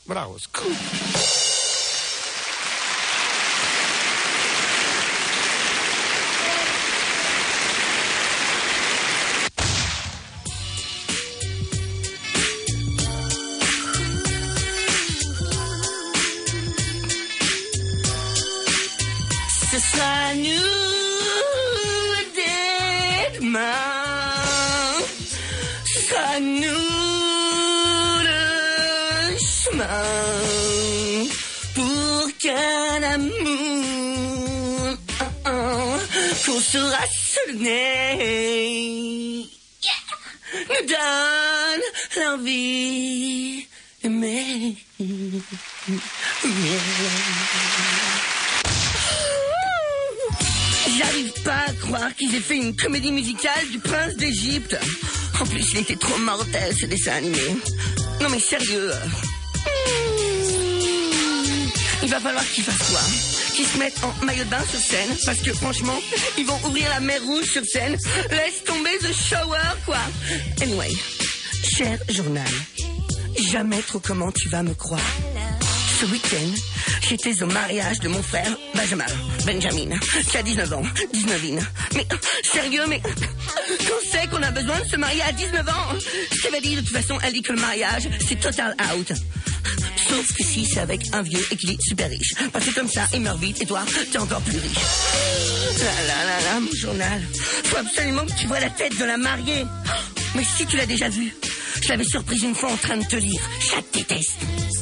Bravo, scoop. Ce sera nous demain. Ce sera nous le chemin pour qu'un amour qu'on saura se donner nous donne l'envie d'aimer. J'arrive pas à croire qu'ils aient fait une comédie musicale du Prince d'Égypte. En plus, il était trop mortel, ce dessin animé. Non mais sérieux. Il va falloir qu'ils fassent quoi? Qu'ils se mettent en maillot de bain sur scène. Parce que franchement, ils vont ouvrir la mer Rouge sur scène. Laisse tomber The Shower, quoi. Anyway, cher journal, jamais trop comment tu vas me croire. Ce week-end, j'étais au mariage de mon frère Benjamin, qui a 19 ans. 19. Mais, sérieux, mais, qu'on sait qu'on a besoin de se marier à 19 ans? Stéphanie, de toute façon, elle dit que le mariage, c'est total out. Sauf que si c'est avec un vieux et qu'il est super riche. Parce que comme ça, il meurt vite et toi, t'es encore plus riche. Là, mon journal. Faut absolument que tu vois la tête de la mariée. Mais si tu l'as déjà vue, je l'avais surprise une fois en train de te lire. Je la déteste.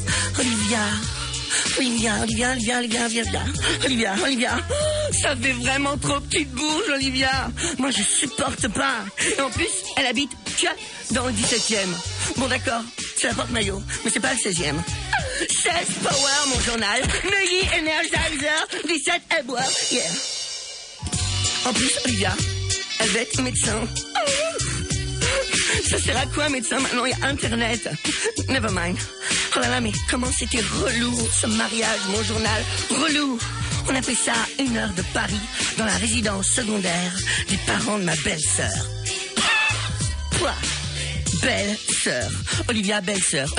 Olivia. Ça fait vraiment trop petite bourge, Olivia. Moi, je supporte pas. Et en plus, elle habite, dans le 17e. Bon, d'accord, c'est la porte-maillot, mais c'est pas le 16e. 16 Power, mon journal. Neuilly Energizer, 17 Ebois. Yeah. En plus, Olivia, elle va être médecin. Ça sert à quoi, médecin? Maintenant, il y a Internet. Never mind. Oh là là, mais comment c'était relou, ce mariage, mon journal. Relou. On a fait ça à 1 heure de Paris, dans la résidence secondaire des parents de ma belle-sœur. Toi, belle-sœur. Olivia, belle-sœur.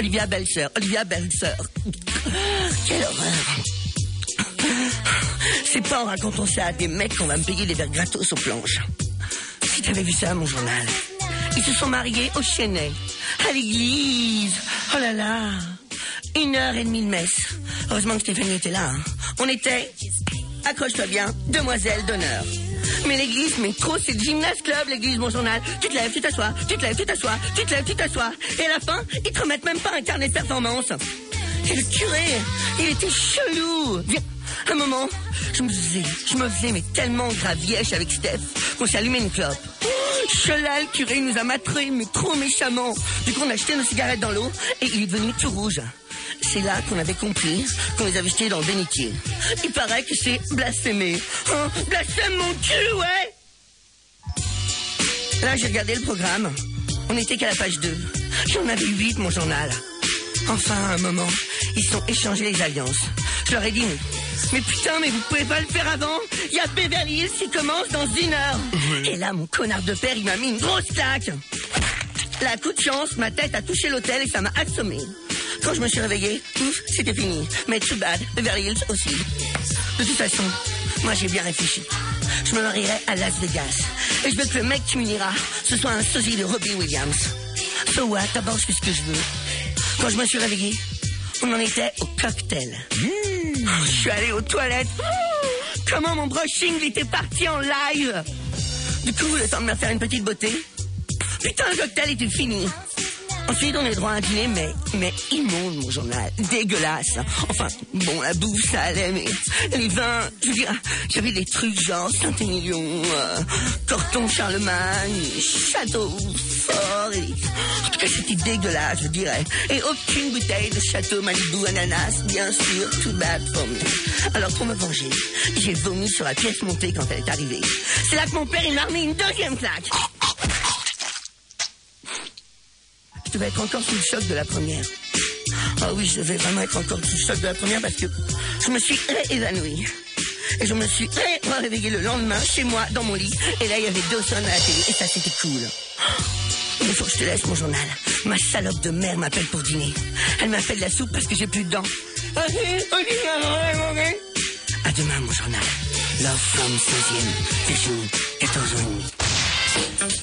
Quelle horreur. C'est pas en racontant ça à des mecs qu'on va me payer des verres gratos aux planches. Si t'avais vu ça, mon journal. Ils se sont mariés au Chênay, à l'église. Oh là là, 1h30 de messe. Heureusement que Stéphanie était là. Hein. On était, accroche-toi bien, demoiselle d'honneur. Mais l'église, mais trop, c'est le gymnase club, l'église, mon journal. Tu te lèves, tu t'assois. Et à la fin, ils te remettent même pas un carnet de performance. Et le curé, il était chelou. À un moment, je me faisais mais tellement gravièche avec Steph qu'on s'est allumé une clope. Chelal, le curé, il nous a matrés, mais trop méchamment. Du coup, on a jeté nos cigarettes dans l'eau et il est devenu tout rouge. C'est là qu'on avait compris qu'on les avait jetés dans le bénitier. Il paraît que c'est blasphémé. Hein, blasphème mon cul, ouais. Là, j'ai regardé le programme. On n'était qu'à la page 2. J'en avais 8, mon journal. Enfin, à un moment, ils se sont échangés les alliances. Je leur ai dit, mais putain, mais vous pouvez pas le faire avant? Il y a Beverly Hills qui commence dans 1 heure. Et là, mon connard de père, il m'a mis une grosse claque. Là, coup de chance, ma tête a touché l'hôtel et ça m'a assommé. Quand je me suis réveillé, ouf, c'était fini. Mais too bad, Beverly Hills aussi. De toute façon, moi j'ai bien réfléchi. Je me marierai à Las Vegas. Et je veux que le mec qui m'unira, ce soit un sosie de Robbie Williams. So what, d'abord je fais ce que je veux. Quand je me suis réveillé, on en était au cocktail. Je suis allé aux toilettes. Comment mon brushing il était parti en live. Du coup, le temps de me faire une petite beauté. Putain, le cocktail était fini. Ensuite, on est droit à un dîner, mais immonde, mon journal. Dégueulasse. Enfin, bon, la bouffe, ça allait, mais les vins, je veux dire, j'avais des trucs genre Saint-Émilion, Corton Charlemagne, Château Fort, et... En tout cas, c'était dégueulasse, je dirais. Et aucune bouteille de Château Malibu Ananas, bien sûr, too bad for me. Alors, pour me venger, j'ai vomi sur la pièce montée quand elle est arrivée. C'est là que mon père, il m'a remis une deuxième claque. Je devais être encore sous le choc de la première. Ah oui, je devais vraiment être encore sous le choc de la première parce que je me suis réévanouie. Et je me suis réveillée le lendemain chez moi, dans mon lit. Et là, il y avait Dawson à la télé et ça, c'était cool. Il faut que je te laisse mon journal. Ma salope de mère m'appelle pour dîner. Elle m'a fait de la soupe parce que j'ai plus de dents. À demain, mon journal. Love from 16e, session 14h30.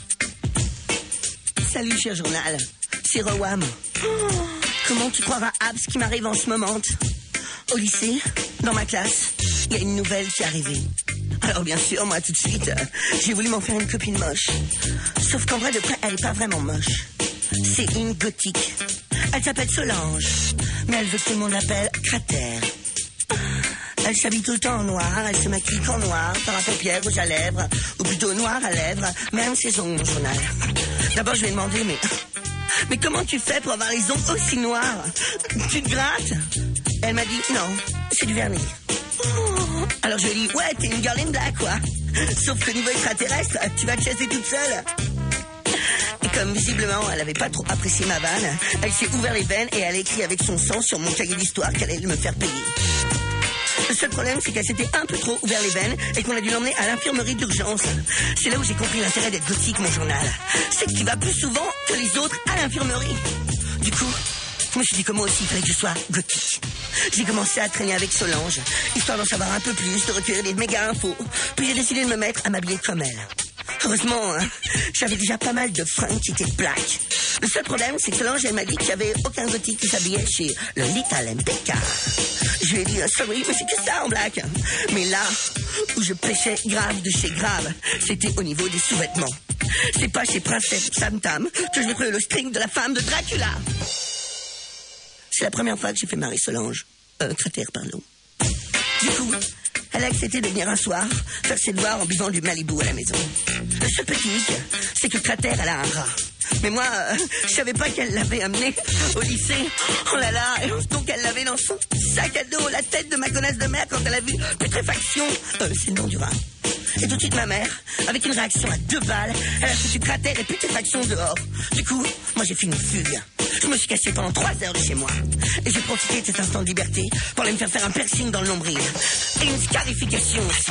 Salut, cher journal. C'est Rowam. Comment tu croiras Abs qui m'arrive en ce moment? Au lycée, dans ma classe, il y a une nouvelle qui est arrivée. Alors bien sûr, moi tout de suite, j'ai voulu m'en faire une copine moche. Sauf qu'en vrai de près, elle est pas vraiment moche. C'est une gothique. Elle s'appelle Solange, mais elle veut que tout le monde l'appelle Cratère. Elle s'habille tout le temps en noir, elle se maquille qu'en noir, par à paupières, rouge à lèvres, ou plutôt noir à lèvres, même ses ongles, mon journal. D'abord je lui ai demandé, mais comment tu fais pour avoir les ongles aussi noirs? Tu te grattes? Elle m'a dit, non, c'est du vernis. Alors je lui ai dit, ouais, t'es une girl in black, quoi. Sauf que niveau extraterrestre, tu vas te chasser toute seule. Et comme visiblement elle avait pas trop apprécié ma vanne, elle s'est ouvert les veines et elle a écrit avec son sang sur mon cahier d'histoire qu'elle allait me faire payer. Le seul problème, c'est qu'elle s'était un peu trop ouvert les veines et qu'on a dû l'emmener à l'infirmerie d'urgence. C'est là où j'ai compris l'intérêt d'être gothique, mon journal. C'est que tu vas plus souvent que les autres à l'infirmerie. Du coup, je me suis dit que moi aussi, il fallait que je sois gothique. J'ai commencé à traîner avec Solange, histoire d'en savoir un peu plus, de recueillir des méga infos. Puis j'ai décidé de me mettre à m'habiller comme elle. Heureusement, j'avais déjà pas mal de fringues qui étaient black. Le seul problème, c'est que Solange, elle m'a dit qu'il n'y avait aucun gothique qui s'habillait chez le Little MPK. Je lui ai dit, sorry, mais c'est que ça en black. Mais là où je pêchais grave de chez grave, c'était au niveau des sous-vêtements. C'est pas chez Princesse Sam Tam que je vais trouver le string de la femme de Dracula. C'est la première fois que j'ai fait marrer Solange. Cratère, pardon. Du coup, elle a accepté de venir un soir faire ses devoirs en buvant du Malibu à la maison. Le seul petit hic, c'est que Cratère, elle a un rat. Mais moi, je savais pas qu'elle l'avait amené au lycée. Oh là là, donc elle l'avait dans son sac à dos, la tête de ma connasse de mère quand elle a vu Putréfaction. C'est le nom du rat. Et tout de suite, ma mère, avec une réaction à 2 balles, elle a foutu Cratère et Putréfaction dehors. Du coup, moi j'ai fait une fugue. Je me suis caché pendant 3 heures de chez moi. Et j'ai profité de cet instant de liberté pour aller me faire un piercing dans le nombril. Et une scarification aussi.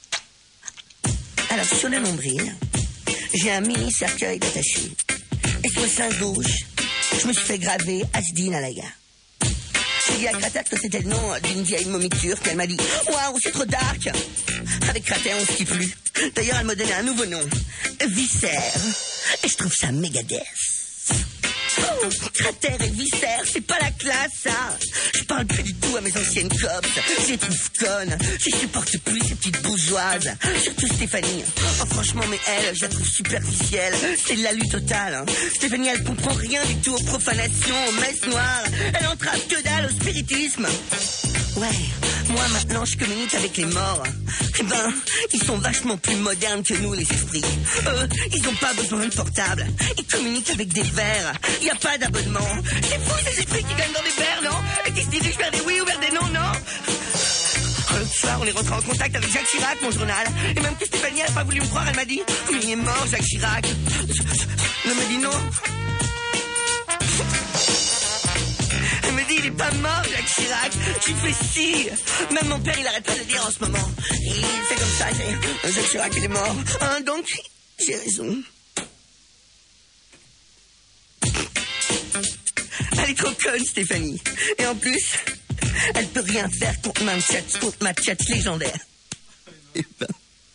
Alors, sur le nombril, j'ai un mini cercueil d'attaché. Et sur le sein gauche, je me suis fait graver Asdine Alaga. J'ai dit à Cratère que c'était le nom d'une vieille momie turque. Elle m'a dit, waouh, c'est trop dark. Avec Cratère, on se quitte plus. D'ailleurs, elle m'a donné un nouveau nom. Viscère. Et je trouve ça méga death. Oh, Cratère et Viscère, c'est pas la classe, ça. Je parle plus du tout à mes anciennes copes. Je les trouve connes. Je supporte plus ces petites bourgeoises. Surtout Stéphanie. Oh, franchement, mais elle, je la trouve superficielle. C'est de la lutte totale. Hein. Stéphanie, elle comprend rien du tout aux profanations, aux messes noires. Elle entrave que dalle au spiritisme. Ouais, moi maintenant je communique avec les morts. Eh ben, ils sont vachement plus modernes que nous, les esprits. Eux, ils ont pas besoin de portable. Ils communiquent avec des verres. Y a pas d'abonnement. C'est fou ces esprits qui gagnent dans des verres, non? Et qui se dirigent vers des oui ou vers des non, non? L'autre soir, on est rentré en contact avec Jacques Chirac, mon journal. Et même que Stéphanie, elle a pas voulu me croire, elle m'a dit, mais il est mort, Jacques Chirac. Elle me dit non. Elle me dit, il est pas mort, Jacques Chirac. Tu fais si. Même mon père, il arrête pas de le dire en ce moment. Il fait comme ça, Jacques Chirac, il est mort. Hein, donc, j'ai raison. Elle est trop conne, Stéphanie. Et en plus, elle peut rien faire contre ma tchatch légendaire. Et ben.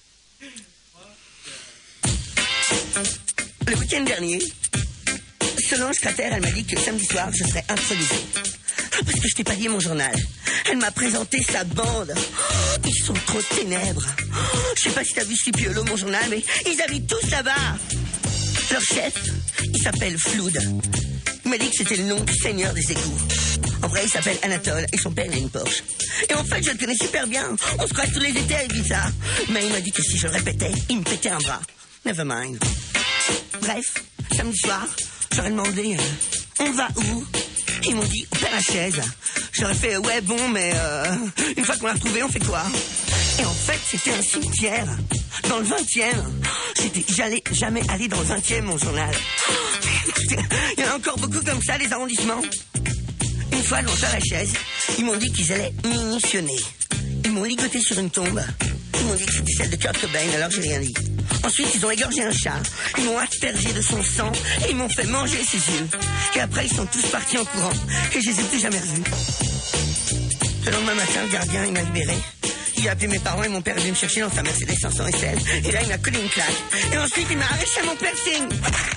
Le week-end dernier, Solange Cratère, elle m'a dit que samedi soir, je serais improvisée. Parce que je t'ai pas dit mon journal. Elle m'a présenté sa bande. Oh, ils sont trop ténèbres. Oh, je sais pas si t'as vu Slipiolo, mon journal, mais ils habitent tous là-bas. Leur chef, il s'appelle Floud. Il m'a dit que c'était le nom du seigneur des égouts. En vrai, il s'appelle Anatole et son père a une Porsche. Et en fait, je le connais super bien. On se croise tous les étés avec Ibiza. Mais il m'a dit que si je le répétais, il me pétait un bras. Never mind. Bref, samedi soir, j'aurais demandé on va où? Ils m'ont dit Père Lachaise. J'aurais fait ouais bon mais une fois qu'on l'a retrouvé, on fait quoi? Et en fait, c'était un cimetière dans le 20e. J'allais jamais aller dans le 20e, mon journal. Il y en a encore beaucoup comme ça, les arrondissements. Une fois, dans Père Lachaise, ils m'ont dit qu'ils allaient m'initionner. Ils m'ont ligoté sur une tombe. Ils m'ont dit que c'était celle de Kurt Cobain, alors j'ai rien dit. Ensuite, ils ont égorgé un chat, ils m'ont aspergé de son sang et ils m'ont fait manger ses yeux. Et après, ils sont tous partis en courant et je les ai plus jamais revus. Le lendemain matin, le gardien, il m'a libéré. Il a appelé mes parents et mon père est venu me chercher dans sa Mercedes 500 SL. Et là, il m'a collé une claque. Et ensuite, il m'a arraché mon piercing.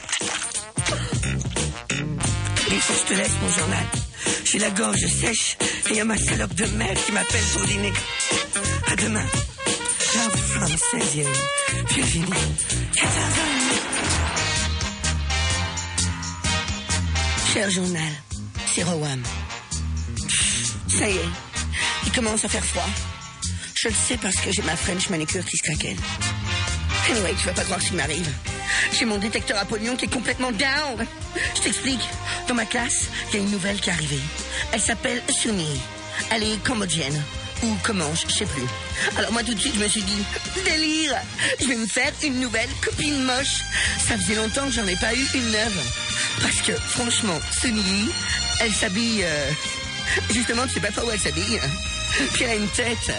Et il faut que je te laisse mon journal. J'ai la gorge sèche et il y a ma salope de mère qui m'appelle pour dîner. À demain. Love from 16e. Virginie. 14 ans. Cher journal, c'est Rowan. Ça y est, il commence à faire froid. Je le sais parce que j'ai ma French manicure qui se craquelle. Anyway, tu vas pas croire ce qui m'arrive. J'ai mon détecteur à pognon qui est complètement down. Je t'explique. Dans ma classe, il y a une nouvelle qui est arrivée. Elle s'appelle Suni. Elle est cambodgienne. Ou Comanche, je sais plus. Alors moi tout de suite je me suis dit, délire, je vais me faire une nouvelle copine moche. Ça faisait longtemps que j'en ai pas eu une neuve. Parce que franchement, Suni, elle s'habille... Justement, tu sais pas où elle s'habille. Puis elle a une tête...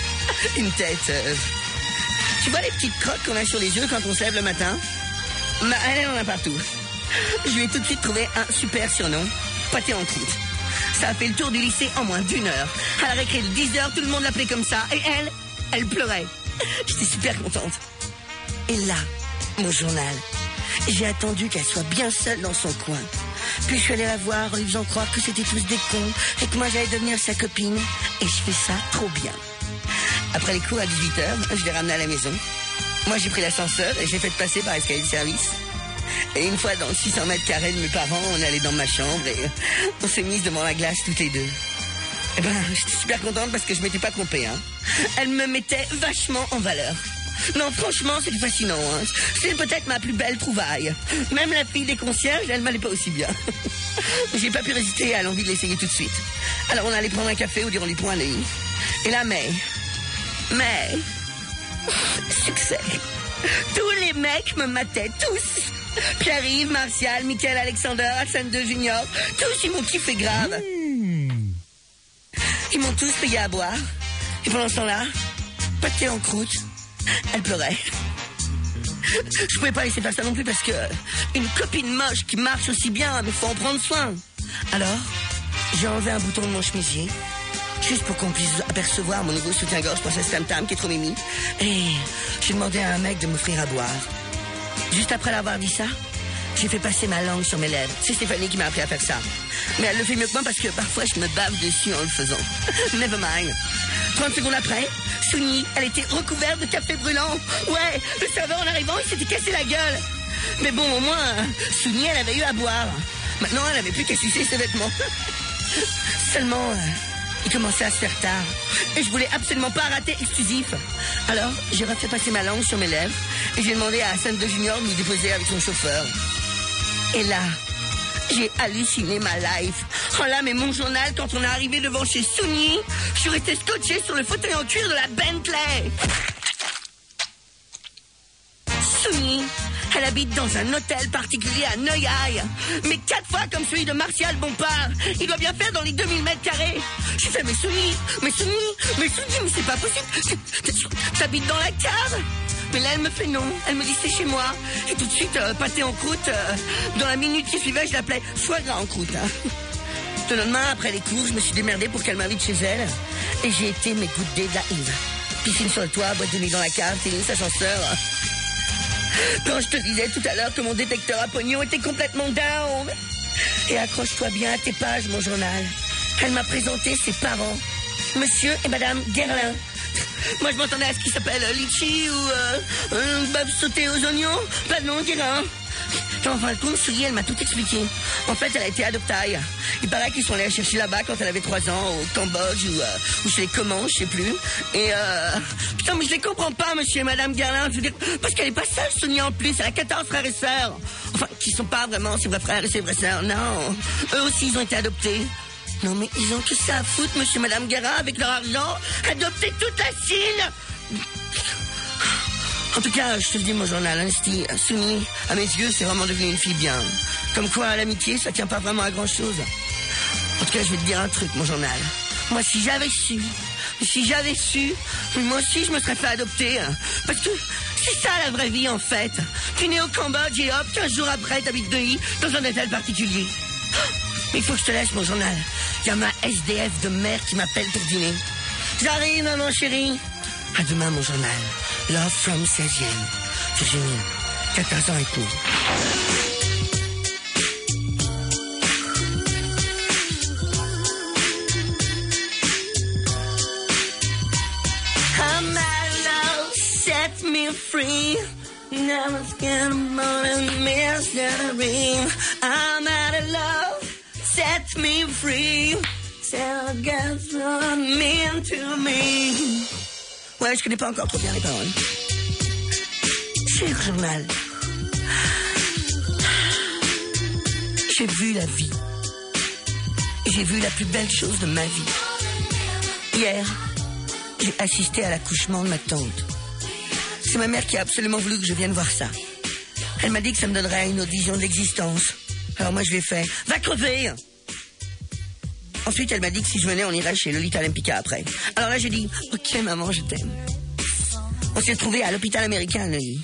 Tu vois les petites crottes qu'on a sur les yeux quand on se lève le matin? Bah, elle en a partout. Je lui ai tout de suite trouvé un super surnom, pâté en croûte. Ça a fait le tour du lycée en moins d'1 heure. À la récré de 10 heures, tout le monde l'appelait comme ça. Et elle pleurait. J'étais super contente. Et là, mon journal, j'ai attendu qu'elle soit bien seule dans son coin. Puis je suis allée la voir en lui faisant croire que c'était tous des cons et que moi j'allais devenir sa copine. Et je fais ça trop bien. Après les cours à 18h, je l'ai ramenée à la maison. Moi j'ai pris l'ascenseur et j'ai fait passer par l'escalier de service. Et une fois dans le 600 mètres carrés de mes parents, on est allé dans ma chambre et on s'est mis devant la glace toutes les deux. Eh ben, j'étais super contente parce que je m'étais pas trompée, hein. Elle me mettait vachement en valeur. Non, franchement, c'était fascinant, hein. C'est peut-être ma plus belle trouvaille. Même la fille des concierges, elle m'allait pas aussi bien. J'ai pas pu résister à l'envie de l'essayer tout de suite. Alors on allait prendre un café au durant du point nuit. Et là, mais... Succès. Tous les mecs me mataient, tous. Pierre-Yves, Martial, Michael, Alexander, Hassan II Junior, tous ils m'ont kiffé grave. Ils m'ont tous payé à boire. Et pendant ce temps-là, pâté en croûte, elle pleurait. Je pouvais pas laisser faire ça non plus parce que une copine moche qui marche aussi bien, mais faut en prendre soin. Alors, j'ai enlevé un bouton de mon chemisier, juste pour qu'on puisse apercevoir mon nouveau soutien-gorge pour cette tam-tam qui est trop mimi. Et j'ai demandé à un mec de m'offrir à boire. Juste après l'avoir dit ça, j'ai fait passer ma langue sur mes lèvres. C'est Stéphanie qui m'a appris à faire ça. Mais elle le fait mieux que moi parce que parfois je me bave dessus en le faisant. Never mind. 30 secondes après, Suni, elle était recouverte de café brûlant. Ouais, le serveur en arrivant, il s'était cassé la gueule. Mais bon, au moins, Suni, elle avait eu à boire. Maintenant, elle n'avait plus qu'à sucer ses vêtements. Seulement, il commençait à se faire tard. Et je voulais absolument pas rater exclusif. Alors, j'ai refait passer ma langue sur mes lèvres et j'ai demandé à Hassan II Junior de me déposer avec son chauffeur. Et là, j'ai halluciné ma life. Oh là, mais mon journal, quand on est arrivé devant chez Suni, je suis resté scotché sur le fauteuil en cuir de la Bentley. Suni, elle habite dans un hôtel particulier à Neuilly, mais 4 fois comme celui de Martial Bompard. Il doit bien faire dans les 2000 mètres carrés. Je fais, mais Suni, mais c'est pas possible. T'habites dans la cave? Mais là, elle me fait non. Elle me dit, c'est chez moi. Et tout de suite, pâté en croûte. Dans la minute qui suivait, je l'appelais foie gras en croûte. Hein. Le lendemain, après les cours, je me suis démerdée pour qu'elle m'invite chez elle. Et j'ai été mes gouttes de la Yves. Piscine sur le toit, boîte de nuit dans la cave, tennis, ascenseur. Quand je te disais tout à l'heure que mon détecteur à pognon était complètement down. Et accroche-toi bien à tes pages, mon journal. Elle m'a présenté ses parents. Monsieur et Madame Guerlain. Moi, je m'entendais à ce qui s'appelle litchi ou un bœuf sauté aux oignons. Pas de nom, Guérin. En fin de compte, Souris, elle m'a tout expliqué. En fait, elle a été adoptaille. Il paraît qu'ils sont allés la chercher là-bas quand elle avait 3 ans, au Cambodge ou chez les Comanches, je sais plus. Et putain, mais je les comprends pas, monsieur et madame Garlin. Je veux dire, parce qu'elle est pas seule, Sonia, en plus. Elle a 14 frères et sœurs. Enfin, qui sont pas vraiment ses vrais frères et ses vraies sœurs, non. Eux aussi, ils ont été adoptés. Non, mais ils ont tout ça à foutre, monsieur et madame Guérin, avec leur argent. Adopter toute la Chine. En tout cas, je te le dis, mon journal, Anesti, Suni, à mes yeux, c'est vraiment devenu une fille bien. Comme quoi, l'amitié, ça tient pas vraiment à grand-chose. En tout cas, je vais te dire un truc, mon journal. Moi, si j'avais su, moi aussi, je me serais fait adopter. Hein. Parce que C'est ça la vraie vie en fait. Tu nais au Cambodge et hop, 15 jours après, t'habites Neuilly dans un hôtel particulier. Mais il faut que je te laisse mon journal. Il y a ma SDF de mère qui m'appelle pour dîner. J'arrive, maman chérie. À demain mon journal. Love from 16e. Virginie, 14 ans et demi. I'm out of love, set me free. Never scared of more than mystery. I'm out of love, set me free. Tell girls what mean to me. Ouais, je connais pas encore trop bien les paroles. Cher journal, j'ai vu la vie. J'ai vu la plus belle chose de ma vie. Hier, j'ai assisté à l'accouchement de ma tante. C'est ma mère qui a absolument voulu que je vienne voir ça. Elle m'a dit que ça me donnerait une autre vision de l'existence. Alors moi je lui ai fait « Va crever !» Ensuite elle m'a dit que si je venais on irait chez Lolita Lempicka après. Alors là j'ai dit « Ok maman, je t'aime ». On s'est retrouvés à l'hôpital américain à Neuilly.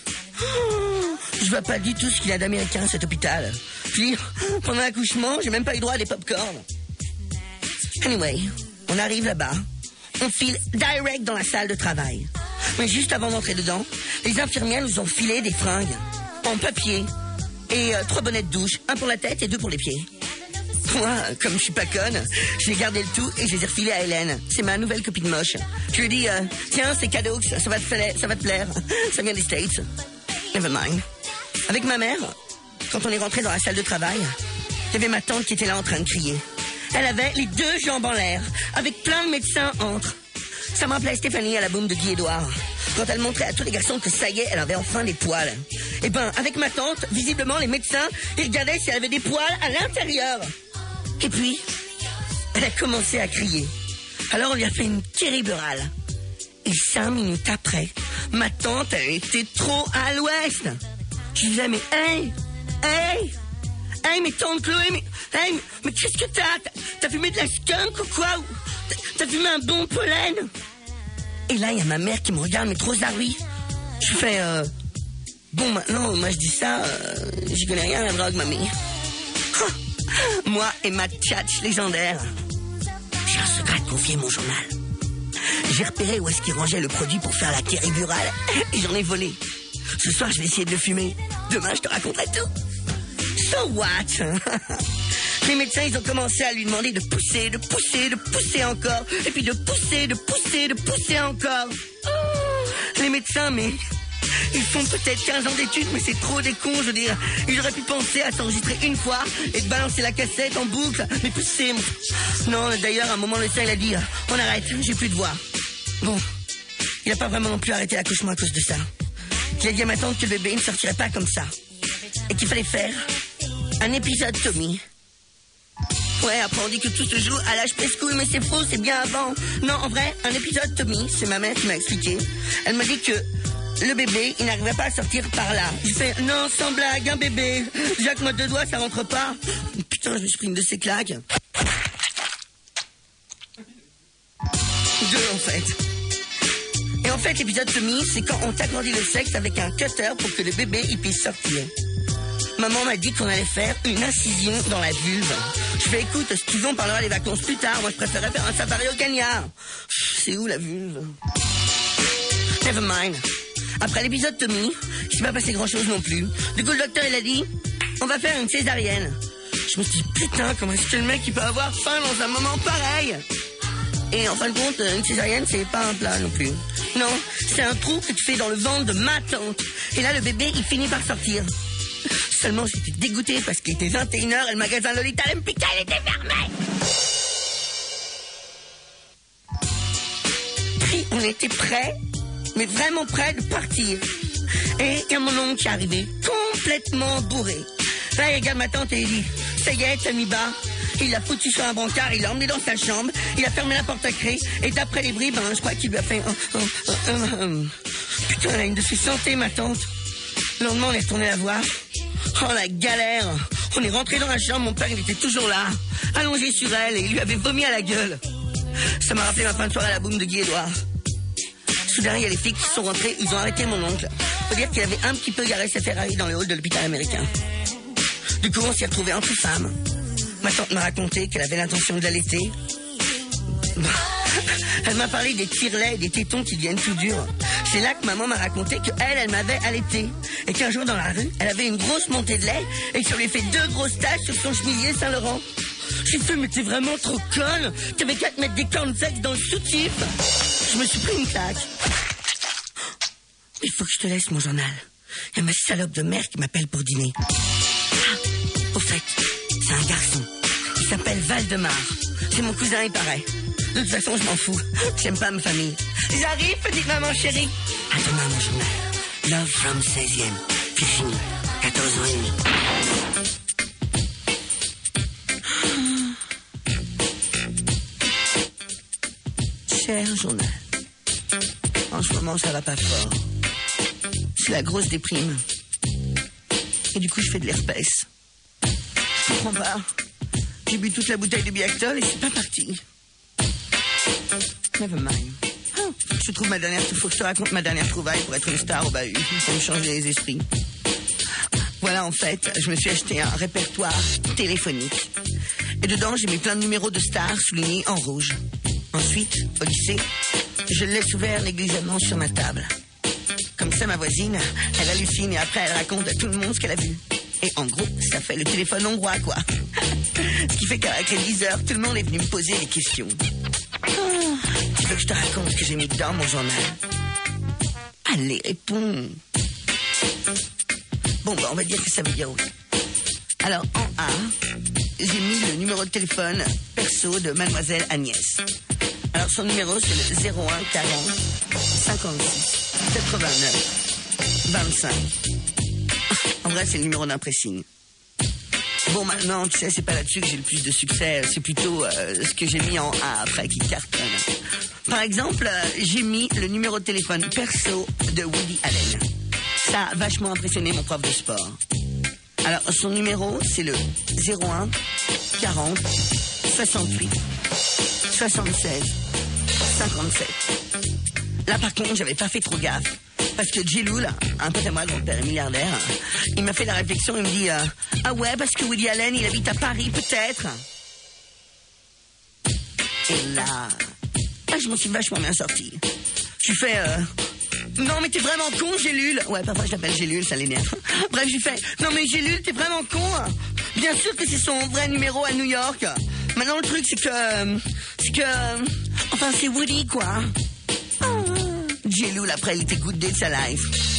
Je vois pas du tout ce qu'il y a d'américain cet hôpital. Puis pendant l'accouchement j'ai même pas eu droit à des pop-corn. Anyway, on arrive là-bas. On file direct dans la salle de travail. Mais juste avant d'entrer dedans, les infirmières nous ont filé des fringues en papier et 3 bonnets de douche, 1 pour la tête et 2 pour les pieds. Moi, comme je suis pas conne, j'ai gardé le tout et je les ai refilés à Hélène. C'est ma nouvelle copine moche. Je lui ai dit, tiens, c'est cadeau, ça va te plaire. Ça vient des States. Never mind. Avec ma mère, quand on est rentré dans la salle de travail, il y avait ma tante qui était là en train de crier. Elle avait les 2 jambes en l'air, avec plein de médecins entre. Ça me rappelait Stéphanie à la boum de Guy Edouard. Quand elle montrait à tous les garçons que ça y est, elle avait enfin des poils. Et ben, avec ma tante, visiblement, les médecins, ils regardaient si elle avait des poils à l'intérieur. Et puis, elle a commencé à crier. Alors on lui a fait une terrible râle. Et 5 minutes après, ma tante, elle était trop à l'ouest. Je disais, mais hey, mais tante Chloé, mais qu'est-ce que t'as fumé de la skunk ou quoi? T'as fumé un bon pollen? Et là, il y a ma mère qui me regarde, mais trop zaroui. Je fais, bon, maintenant, moi je dis ça, j'y connais rien à la drogue, mamie. Moi et ma tchatch légendaire. J'ai un secret à te confier, mon journal. J'ai repéré où est-ce qu'il rangeait le produit pour faire la péridurale et j'en ai volé. Ce soir, je vais essayer de le fumer. Demain, je te raconterai tout. So what? Les médecins, ils ont commencé à lui demander de pousser encore. Et puis de pousser encore. Les médecins, mais ils font peut-être 15 ans d'études, mais c'est trop des cons, je veux dire. Ils auraient pu penser à s'enregistrer une fois et de balancer la cassette en boucle. Mais poussez. Non, d'ailleurs, à un moment, le médecin, il a dit, on arrête, j'ai plus de voix. Bon, il a pas vraiment non plus arrêté l'accouchement à cause de ça. Il a dit à ma tante que le bébé ne sortirait pas comme ça. Et qu'il fallait faire un épisode Tommy. Ouais, après on dit que tout se joue à l'âge preschool, mais c'est faux, c'est bien avant. Non, en vrai, un épisode Tommy, c'est ma mère qui m'a expliqué. Elle m'a dit que le bébé, il n'arrivait pas à sortir par là. Je fais, non, sans blague, un bébé. Jacques, moi 2 doigts, ça rentre pas. Putain, je me suis pris une de ces claques. 2 en fait. Et en fait, l'épisode Tommy, c'est quand on t'agrandit le sexe avec un cutter pour que le bébé, il puisse sortir. Maman m'a dit qu'on allait faire une incision dans la vulve. Je fais, écoute, si tu veux, on parlera des vacances plus tard. Moi, je préférais faire un safari au Kenya. C'est où la vulve? Never mind. Après l'épisode Tommy, il s'est pas passé grand-chose non plus. Du coup, le docteur, il a dit, on va faire une césarienne. Je me suis dit, putain, comment est-ce que le mec, il peut avoir faim dans un moment pareil? Et en fin de compte, une césarienne, c'est pas un plat non plus. Non, c'est un trou que tu fais dans le ventre de ma tante. Et là, le bébé, il finit par sortir. Seulement, j'étais dégoûté parce qu'il était 21h et le magasin Lolita Lempicka, il était fermé. Puis, on était prêts, mais vraiment prêts de partir. Et il y a mon oncle qui est arrivé, complètement bourré. Là, il regarde ma tante et il dit, ça y est, t'as mis bas. Il l'a foutu sur un brancard, il l'a emmené dans sa chambre, il a fermé la porte à clé, et d'après les bribes, je crois qu'il lui a fait putain, elle a une de ses santé, ma tante. Le lendemain, on est retourné la voir. Oh, la galère. On est rentré dans la chambre, mon père, il était toujours là, allongé sur elle, et il lui avait vomi à la gueule. Ça m'a rappelé ma fin de soirée à la boum de Guy Edouard. Soudain, il y a les filles qui sont rentrées, ils ont arrêté mon oncle. Faut dire qu'il avait un petit peu garé sa Ferrari dans le hall de l'hôpital américain. Du coup, on s'y retrouvait entre femmes. Ma tante m'a raconté qu'elle avait l'intention de l'allaiter. Elle m'a parlé des tire-laits et des tétons qui deviennent tout durs. C'est là que maman m'a raconté qu'elle m'avait allaité. Et qu'un jour dans la rue, elle avait une grosse montée de lait et que ça lui a fait 2 grosses taches sur son chemisier Saint-Laurent. J'ai fait, mais t'es vraiment trop conne. T'avais qu'à te mettre des cornflakes dans le soutif. Je me suis pris une claque. Il faut que je te laisse mon journal. Il y a ma salope de mère qui m'appelle pour dîner. Ah, au fait, c'est un garçon. Il s'appelle Valdemar. C'est mon cousin, il paraît. De toute façon, je m'en fous. J'aime pas ma famille. J'arrive, petite maman chérie. À demain, mon journal. Love from 16e. Puis fini. 14 ans et demi. Cher journal. En ce moment, ça va pas fort. C'est la grosse déprime. Et du coup, je fais de l'herpès. Je comprends pas. J'ai bu toute la bouteille de Biactol et c'est pas parti. Never mind. Oh, faut que je te raconte ma dernière trouvaille pour être une star au bahut. Pour me changer les esprits. Voilà, en fait, je me suis acheté un répertoire téléphonique. Et dedans, j'ai mis plein de numéros de stars soulignés en rouge. Ensuite, au lycée, je le laisse ouvert négligemment sur ma table. Comme ça, ma voisine, elle hallucine et après, elle raconte à tout le monde ce qu'elle a vu. Et en gros, ça fait le téléphone hongrois, quoi. Ce qui fait qu'avec les 10 heures, tout le monde est venu me poser des questions. Oh, tu veux que je te raconte ce que j'ai mis dans mon journal? Allez, réponds. Bon, on va dire que ça veut dire oui. Alors, en A, j'ai mis le numéro de téléphone perso de mademoiselle Agnès. Alors, son numéro, c'est le 01 40 56 89 25. En vrai, c'est le numéro d'un pressing. Bon, maintenant, tu sais, c'est pas là-dessus que j'ai le plus de succès. C'est plutôt ce que j'ai mis en A après qui cartonne. Par exemple, j'ai mis le numéro de téléphone perso de Woody Allen. Ça a vachement impressionné mon prof de sport. Alors, son numéro, c'est le 01 40 68 76 57. Là, par contre, j'avais pas fait trop gaffe. Parce que Djeloul, un pote à moi, dont le père est milliardaire, il m'a fait la réflexion, il me dit ah ouais, parce que Woody Allen, il habite à Paris, peut-être. Et là, je m'en suis vachement bien sorti. Je fais non, mais t'es vraiment con, Djeloul. Ouais, parfois je l'appelle Djeloul, ça l'énerve. Bref, j'ai fait non, mais Djeloul, t'es vraiment con. Bien sûr que c'est son vrai numéro à New York. Maintenant, le truc, c'est que enfin, c'est Woody, quoi. Djeloul, après, il était goûté de sa life.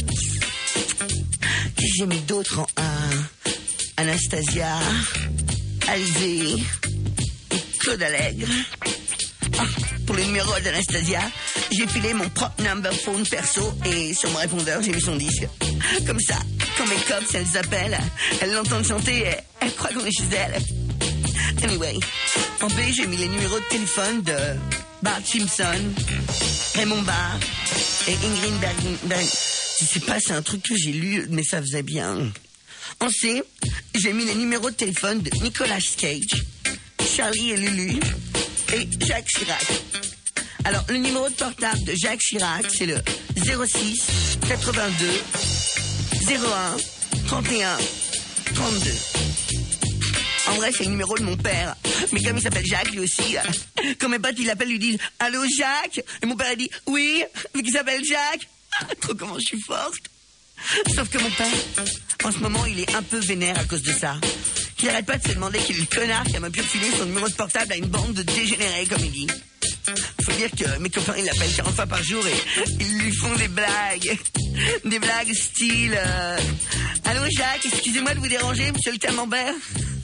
J'ai mis d'autres en A. Anastasia, Alizé, Claude Allègre. Pour le numéro d'Anastasia, j'ai filé mon propre number phone perso et sur mon répondeur, j'ai mis son disque. Comme ça, quand mes cops, elles appellent, elles l'entendent chanter et elles croient qu'on est chez elles. Anyway, en B, j'ai mis les numéros de téléphone de Bart Simpson, Raymond Barre et Ingrid Bergman. Je sais pas, c'est un truc que j'ai lu, mais ça faisait bien. En C, j'ai mis les numéros de téléphone de Nicolas Cage, Charlie et Lulu et Jacques Chirac. Alors, le numéro de portable de Jacques Chirac, c'est le 06 82 01 31 32. En vrai, c'est le numéro de mon père. Mais comme il s'appelle Jacques, lui aussi, quand mes potes, ils l'appellent, lui disent « Allô, Jacques ?» Et mon père, il dit « Oui, mais qu'il s'appelle Jacques. » Trop comment je suis forte. Sauf que mon père, en ce moment, il est un peu vénère à cause de ça. Il n'arrête pas de se demander qu'il est le connard qui a même pu filer son numéro de portable à une bande de dégénérés, comme il dit. Faut dire que mes copains, ils l'appellent 40 fois par jour et ils lui font des blagues. Des blagues style Allô, Jacques, excusez-moi de vous déranger, monsieur le camembert.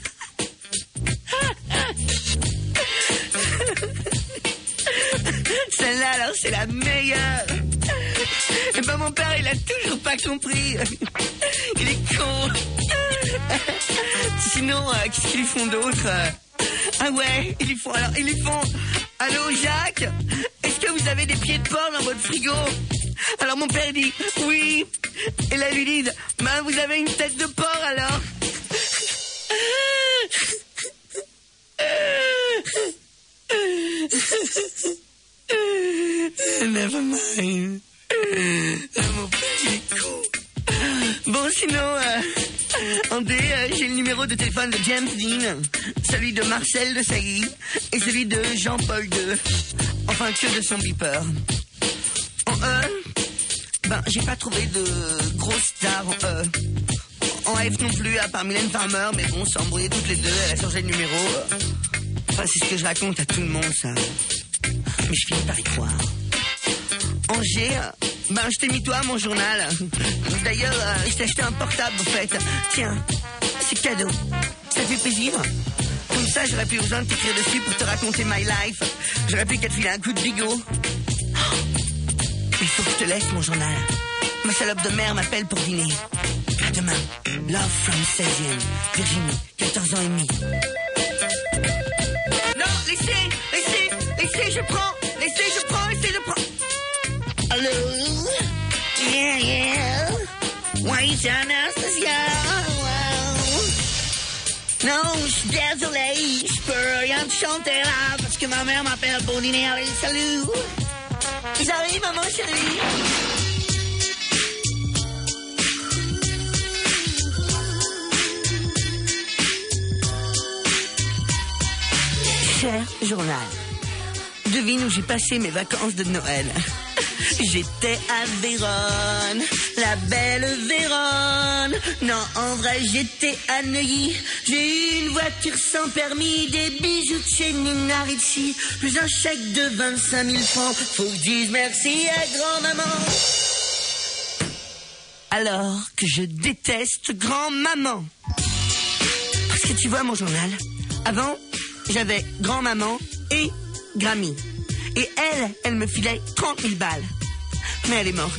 Celle-là, alors, c'est la meilleure. Et ben, mon père, il a toujours pas compris. Il est con. Sinon, qu'est-ce qu'ils font d'autre? Ah ouais, ils lui font... Allô, Jacques, est-ce que vous avez des pieds de porc dans votre frigo? Alors, mon père, il dit, oui. Et là, ils lui disent, ben, vous avez une tête de porc, alors? Never mind. Mon père, il est con. Sinon, en D, j'ai le numéro de téléphone de James Dean, celui de Marcel de Sailly et celui de Jean-Paul II. Enfin, que de son beeper. En E, j'ai pas trouvé de grosses stars en E. En F non plus, à part Mylène Farmer, mais bon, s'est embrouillée toutes les deux, elle a changé de numéro. Enfin, c'est ce que je raconte à tout le monde, ça. Mais je finis par y croire. En G, je t'ai mis toi, mon journal. D'ailleurs, je t'ai acheté un portable, au fait. Tiens, c'est cadeau. Ça te fait plaisir? Comme ça, j'aurais plus besoin de t'écrire dessus pour te raconter my life. J'aurais plus qu'à te filer un coup de bigot. Il faut que je te laisse, mon journal. Ma salope de mère m'appelle pour dîner. À demain. Love from 16e. Virginie, 14 ans et demi. Non, laissez, je prends. Laissez, je prends. Allô? Yeah. Oui, c'est Anastasia. Wow. Non, je suis désolée. Je peux rien te chanter là parce que ma mère m'appelle pour dîner. Allez, salut. J'arrive, maman chérie. Cher journal, devine où j'ai passé mes vacances de Noël. J'étais à Vérone, la belle Vérone. Non, en vrai, j'étais à Neuilly. J'ai eu une voiture sans permis, des bijoux de chez Nina Ricci, plus un chèque de 25 000 francs. Faut que je dise merci à grand-maman. Alors que je déteste grand-maman. Parce que tu vois, mon journal, avant, j'avais grand-maman et Grammy. Et elle me filait 30 000 balles. Mais elle est morte.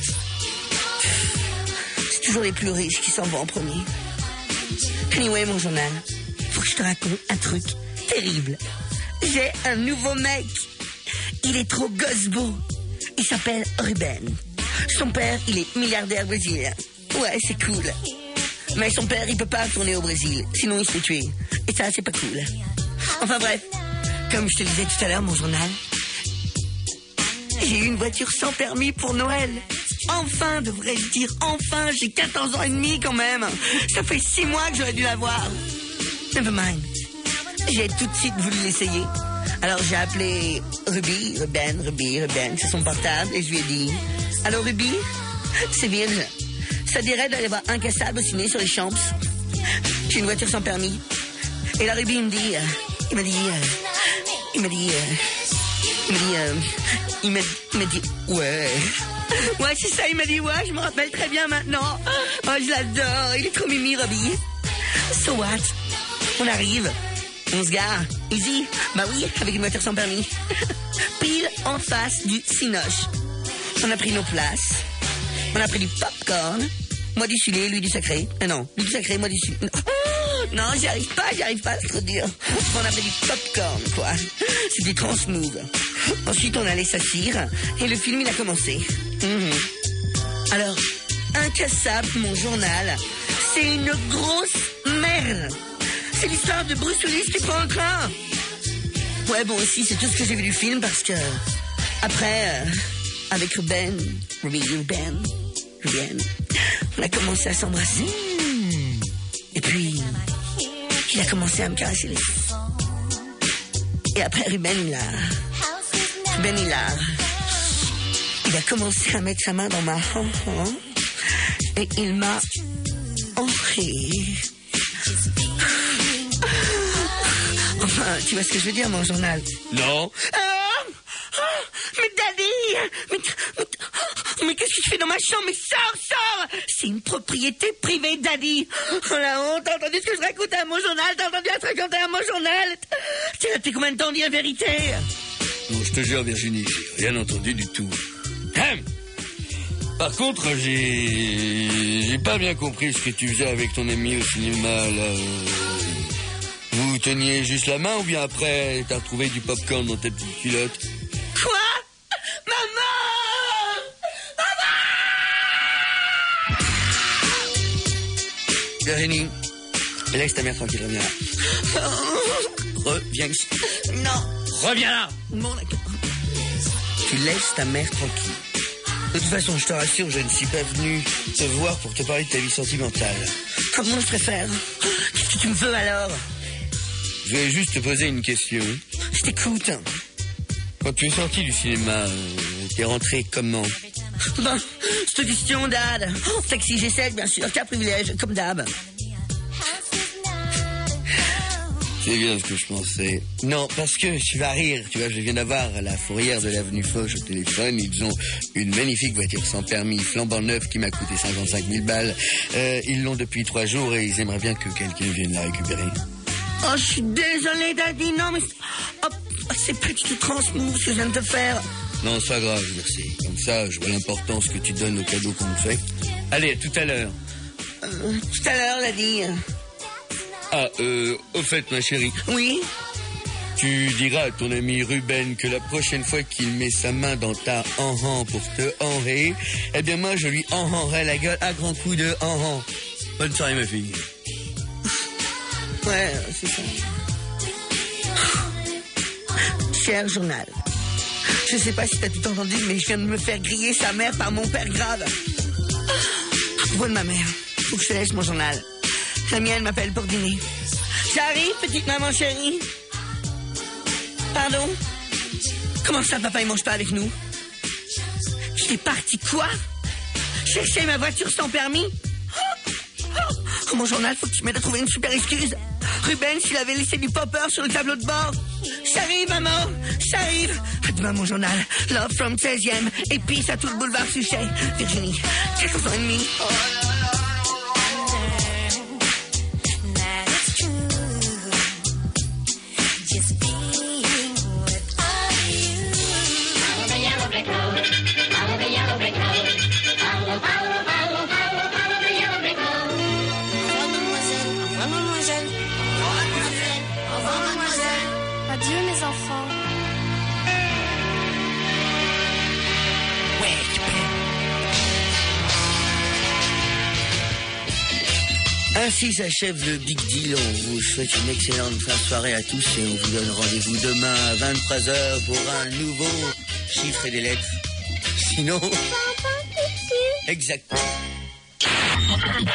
C'est toujours les plus riches qui s'en vont en premier. Anyway, mon journal, faut que je te raconte un truc terrible. J'ai un nouveau mec. Il est trop gosse beau. Il s'appelle Ruben. Son père, il est milliardaire brésilien. Ouais, c'est cool. Mais son père, il peut pas retourner au Brésil. Sinon, il se fait tuer. Et ça, c'est pas cool. Enfin bref, comme je te disais tout à l'heure, mon journal, j'ai eu une voiture sans permis pour Noël. Enfin, devrais-je dire, enfin, j'ai 14 ans et demi quand même. Ça fait 6 mois que j'aurais dû l'avoir. Never mind. J'ai tout de suite voulu l'essayer. Alors j'ai appelé Ruben, c'est son portable, et je lui ai dit, allô Ruby, c'est Virge. Ça dirait d'aller voir Incassable au ciné sur les Champs. J'ai une voiture sans permis. Et là Ruby, il m'a dit, ouais. Ouais, c'est ça, il m'a dit, ouais, je me rappelle très bien maintenant. Oh, je l'adore, il est trop mimi, Robbie. So what? On arrive, on se gare, easy. Bah oui, avec une voiture sans permis. Pile en face du Cinoche. On a pris nos places, on a pris du popcorn. Moi du sucré, lui du sacré. Non, lui du sacré, moi du sucré. Non, j'y arrive pas, c'est trop dur. On a pris du popcorn, quoi. C'était trop smooth. Ensuite, on allait s'asseoir et le film, il a commencé. Alors, Incassable, mon journal, c'est une grosse merde. C'est l'histoire de Bruce Willis qui prend un train. Ouais, bon, aussi, c'est tout ce que j'ai vu du film parce que... Après, avec Ruben, on a commencé à s'embrasser. Et puis, il a commencé à me caresser les fesses. Et après, Ruben, il a commencé à mettre sa main dans ma hanche. Et il m'a entré. Enfin, tu vois ce que je veux dire, mon journal? Non. Mais Daddy, mais qu'est-ce que tu fais dans ma chambre? Mais sors! C'est une propriété privée, Daddy. Oh la honte, t'as entendu ce que je raconte à mon journal? T'as entendu à te raconter à mon journal? Tu as depuis combien de temps dit la vérité? Non, je te jure, Virginie, j'ai rien entendu du tout. Par contre, j'ai pas bien compris ce que tu faisais avec ton ami au cinéma, là. Vous teniez juste la main ou bien après t'as retrouvé du popcorn dans tes petites culottes? Quoi? Maman! Virginie, laisse ta mère tranquille, reviens là. Reviens ici. Non. Reviens là. Bon, d'accord. Tu laisses ta mère tranquille. De toute façon, je te rassure, je ne suis pas venu te voir pour te parler de ta vie sentimentale. Comment je préfère? Qu'est-ce que tu me veux alors? Je vais juste te poser une question. Je t'écoute. Quand tu es sorti du cinéma, t'es rentré comment? Ben, cette question, Dad. Sexy G7, bien sûr, qu'un privilège, comme d'hab. C'est bien ce que je pensais. Non, parce que tu vas rire. Tu vois, je viens d'avoir la fourrière de l'avenue Foch au téléphone. Ils ont une magnifique voiture sans permis, flambant neuve, qui m'a coûté 55 000 balles. Ils l'ont depuis 3 jours et ils aimeraient bien que quelqu'un vienne la récupérer. Oh, je suis désolé, Daddy. Non, mais... Oh, c'est pas du tout transmou ce que je viens de te faire. Non, c'est pas grave, merci. Comme ça, je vois l'importance que tu donnes aux cadeaux qu'on me fait. Allez, à tout à l'heure. Tout à l'heure, Daddy. Ah, au fait, ma chérie. Oui? Tu diras à ton ami Ruben que la prochaine fois qu'il met sa main dans ta en pour te enrayer, eh bien moi, je lui enrangerai la gueule à grands coups de en. Bonne soirée, ma fille. Ouais, c'est ça. Cher journal, je sais pas si t'as tout entendu, mais je viens de me faire griller sa mère par mon père grave. À propos de ma mère, faut que je te laisse mon journal. La mienne m'appelle pour dîner. J'arrive, petite maman chérie. Pardon? Comment ça, papa, il mange pas avec nous? Il est parti quoi? Chercher ma voiture sans permis? Oh, mon journal, faut que tu m'aides à trouver une super excuse. Ruben, s'il avait laissé du popper sur le tableau de bord. J'arrive, maman, j'arrive. À demain, mon journal. Love from 16e. Et peace à tout le boulevard Suchet. Virginie, 14 ans et demi. Adieu mes enfants. Ouais, ainsi s'achève le Big Deal. On vous souhaite une excellente fin de soirée à tous et on vous donne rendez-vous demain à 23h pour un nouveau chiffre et des lettres. Sinon... Exact.